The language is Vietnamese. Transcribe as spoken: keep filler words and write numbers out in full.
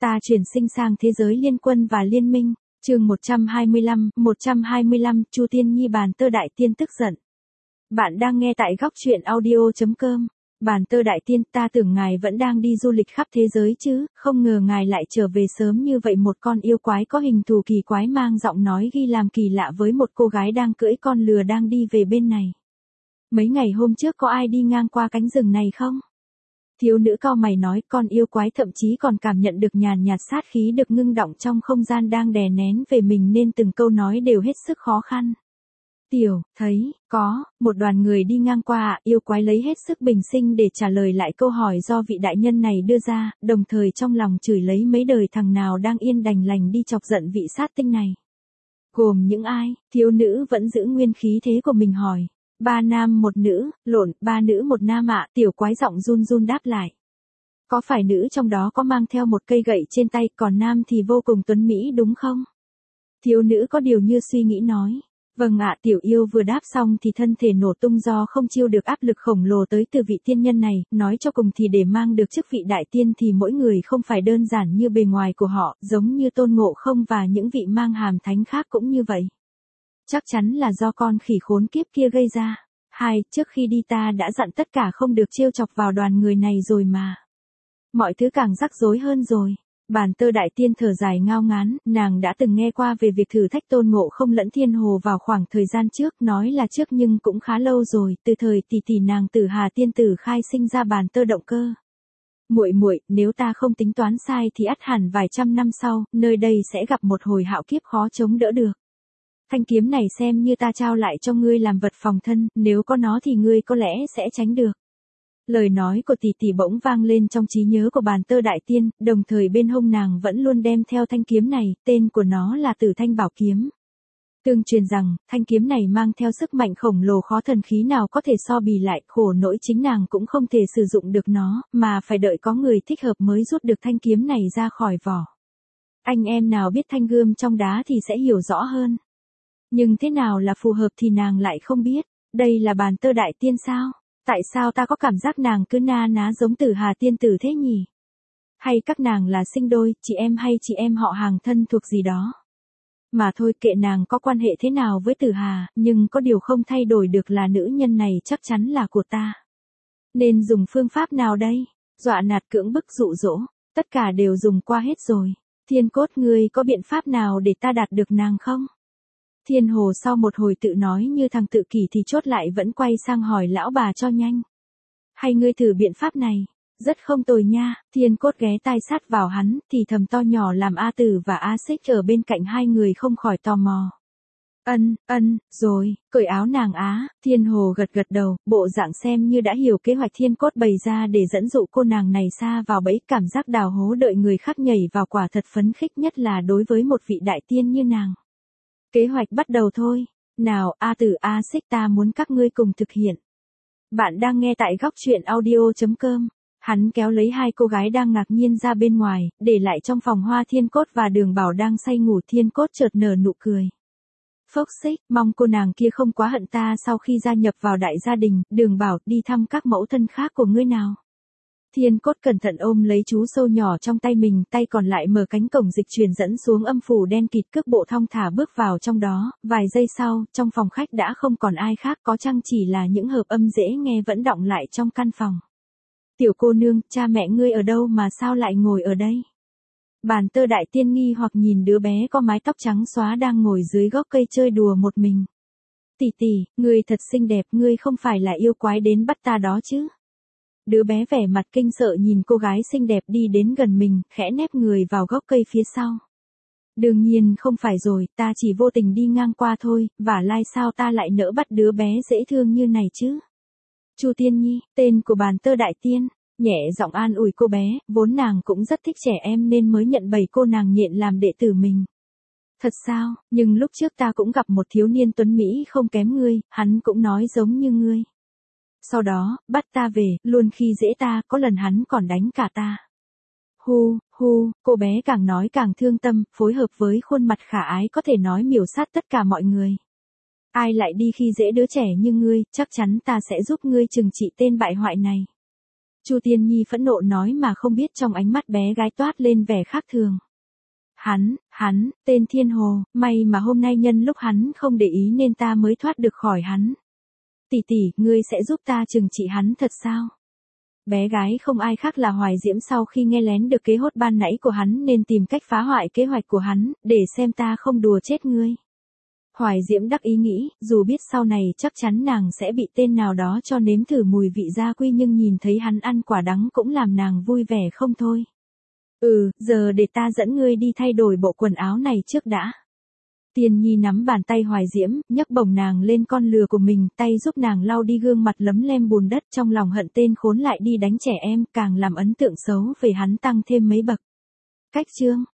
ta chuyển sinh sang thế giới liên quân và liên minh. Chương một trăm hai mươi lăm, một trăm hai mươi lăm, Chu Tiên Nhi Bàn Tơ Đại Tiên tức giận. Bạn đang nghe tại góc truyện audio chấm com. Bàn Tơ Đại Tiên, ta tưởng ngài vẫn đang đi du lịch khắp thế giới chứ, không ngờ ngài lại trở về sớm như vậy. Một con yêu quái có hình thù kỳ quái mang giọng nói ghi làm kỳ lạ với một cô gái đang cưỡi con lừa đang đi về bên này. Mấy ngày hôm trước có ai đi ngang qua cánh rừng này không? Thiếu nữ cau mày nói, con yêu quái thậm chí còn cảm nhận được nhàn nhạt sát khí được ngưng đọng trong không gian đang đè nén về mình nên từng câu nói đều hết sức khó khăn. Tiểu, thấy, có, một đoàn người đi ngang qua, yêu quái lấy hết sức bình sinh để trả lời lại câu hỏi do vị đại nhân này đưa ra, đồng thời trong lòng chửi lấy mấy đời thằng nào đang yên đành lành đi chọc giận vị sát tinh này. Gồm những ai? Thiếu nữ vẫn giữ nguyên khí thế của mình hỏi. Ba nam một nữ, lộn, ba nữ một nam ạ, tiểu quái giọng run run đáp lại. Có phải nữ trong đó có mang theo một cây gậy trên tay, còn nam thì vô cùng tuấn mỹ đúng không? Thiếu nữ có điều như suy nghĩ nói. Vâng ạ, tiểu yêu vừa đáp xong thì thân thể nổ tung do không chịu được áp lực khổng lồ tới từ vị tiên nhân này, nói cho cùng thì để mang được chức vị đại tiên thì mỗi người không phải đơn giản như bề ngoài của họ, giống như Tôn Ngộ Không và những vị mang hàm thánh khác cũng như vậy. Chắc chắn là do con khỉ khốn kiếp kia gây ra. Hai, trước khi đi ta đã dặn tất cả không được trêu chọc vào đoàn người này rồi mà. Mọi thứ càng rắc rối hơn rồi. Bàn Tơ Đại Tiên thở dài ngao ngán, nàng đã từng nghe qua về việc thử thách Tôn Ngộ Không lẫn Thiên Hồ vào khoảng thời gian trước, nói là trước nhưng cũng khá lâu rồi, từ thời tỷ tỷ nàng Tử Hà tiên tử khai sinh ra bàn tơ động cơ. Muội muội, nếu ta không tính toán sai thì ắt hẳn vài trăm năm sau, nơi đây sẽ gặp một hồi hạo kiếp khó chống đỡ được. Thanh kiếm này xem như ta trao lại cho ngươi làm vật phòng thân, nếu có nó thì ngươi có lẽ sẽ tránh được. Lời nói của tỷ tỷ bỗng vang lên trong trí nhớ của Bàn Tơ Đại Tiên, đồng thời bên hông nàng vẫn luôn đem theo thanh kiếm này, tên của nó là Tử Thanh Bảo Kiếm. Tương truyền rằng, thanh kiếm này mang theo sức mạnh khổng lồ khó thần khí nào có thể so bì lại, khổ nỗi chính nàng cũng không thể sử dụng được nó, mà phải đợi có người thích hợp mới rút được thanh kiếm này ra khỏi vỏ. Anh em nào biết thanh gươm trong đá thì sẽ hiểu rõ hơn. Nhưng thế nào là phù hợp thì nàng lại không biết. Đây là Bàn Tơ Đại Tiên sao? Tại sao ta có cảm giác nàng cứ na ná giống Tử Hà tiên tử thế nhỉ? Hay các nàng là sinh đôi, chị em hay chị em họ hàng thân thuộc gì đó? Mà thôi, kệ nàng có quan hệ thế nào với Tử Hà, nhưng có điều không thay đổi được là nữ nhân này chắc chắn là của ta. Nên dùng phương pháp nào đây? Dọa nạt, cưỡng bức, dụ dỗ, tất cả đều dùng qua hết rồi. Thiên Cốt, ngươi có biện pháp nào để ta đạt được nàng không? Thiên Hồ sau một hồi tự nói như thằng tự kỷ thì chốt lại vẫn quay sang hỏi lão bà cho nhanh. Hay ngươi thử biện pháp này? Rất không tồi nha. Thiên Cốt ghé tai sát vào hắn, thì thầm to nhỏ làm A Tử và A Xích ở bên cạnh hai người không khỏi tò mò. Ân, ân, rồi, cởi áo nàng á. Thiên Hồ gật gật đầu, bộ dạng xem như đã hiểu kế hoạch Thiên Cốt bày ra để dẫn dụ cô nàng này xa vào bẫy. Cảm giác đào hố đợi người khác nhảy vào quả thật phấn khích, nhất là đối với một vị đại tiên như nàng. Kế hoạch bắt đầu thôi. Nào, A Tử, A Xích, ta muốn các ngươi cùng thực hiện. Bạn đang nghe tại góc truyện audio chấm com. Hắn kéo lấy hai cô gái đang ngạc nhiên ra bên ngoài, để lại trong phòng hoa Thiên Cốt và Đường Bảo đang say ngủ. Thiên Cốt chợt nở nụ cười. Phốc Xích, mong cô nàng kia không quá hận ta sau khi gia nhập vào đại gia đình. Đường Bảo, đi thăm các mẫu thân khác của ngươi nào. Thiên Cốt cẩn thận ôm lấy chú sâu nhỏ trong tay mình, tay còn lại mở cánh cổng dịch truyền dẫn xuống âm phủ đen kịt, cước bộ thong thả bước vào trong đó. Vài giây sau, trong phòng khách đã không còn ai khác, có chăng chỉ là những hợp âm dễ nghe vẫn đọng lại trong căn phòng. Tiểu cô nương, cha mẹ ngươi ở đâu mà sao lại ngồi ở đây? Bàn Tơ Đại Tiên nghi hoặc nhìn đứa bé có mái tóc trắng xóa đang ngồi dưới gốc cây chơi đùa một mình. Tỷ tỷ, ngươi thật xinh đẹp, ngươi không phải là yêu quái đến bắt ta đó chứ? Đứa bé vẻ mặt kinh sợ nhìn cô gái xinh đẹp đi đến gần mình, khẽ nép người vào gốc cây phía sau. Đương nhiên không phải rồi, ta chỉ vô tình đi ngang qua thôi, vả lai sao ta lại nỡ bắt đứa bé dễ thương như này chứ? Chu Tiên Nhi, tên của Bàn Tơ Đại Tiên, nhẹ giọng an ủi cô bé, vốn nàng cũng rất thích trẻ em nên mới nhận bầy cô nàng nhện làm đệ tử mình. Thật sao, nhưng lúc trước ta cũng gặp một thiếu niên tuấn Mỹ không kém ngươi, hắn cũng nói giống như ngươi. Sau đó, bắt ta về, luôn khi dễ ta, có lần hắn còn đánh cả ta. Hu, hu, cô bé càng nói càng thương tâm, phối hợp với khuôn mặt khả ái có thể nói miểu sát tất cả mọi người. Ai lại đi khi dễ đứa trẻ như ngươi, chắc chắn ta sẽ giúp ngươi trừng trị tên bại hoại này. Chu Tiên Nhi phẫn nộ nói mà không biết trong ánh mắt bé gái toát lên vẻ khác thường. Hắn, hắn, tên Thiên Hồ, may mà hôm nay nhân lúc hắn không để ý nên ta mới thoát được khỏi hắn. Tỷ tỷ, ngươi sẽ giúp ta trừng trị hắn thật sao? Bé gái không ai khác là Hoài Diễm sau khi nghe lén được kế hốt ban nãy của hắn nên tìm cách phá hoại kế hoạch của hắn, để xem ta không đùa chết ngươi. Hoài Diễm đắc ý nghĩ, dù biết sau này chắc chắn nàng sẽ bị tên nào đó cho nếm thử mùi vị gia quy nhưng nhìn thấy hắn ăn quả đắng cũng làm nàng vui vẻ không thôi. Ừ, giờ để ta dẫn ngươi đi thay đổi bộ quần áo này trước đã. Tiên Nhi nắm bàn tay Hoài Diễm, nhấc bổng nàng lên con lừa của mình, tay giúp nàng lau đi gương mặt lấm lem bùn đất trong lòng hận tên khốn lại đi đánh trẻ em, càng làm ấn tượng xấu về hắn tăng thêm mấy bậc. Cách chương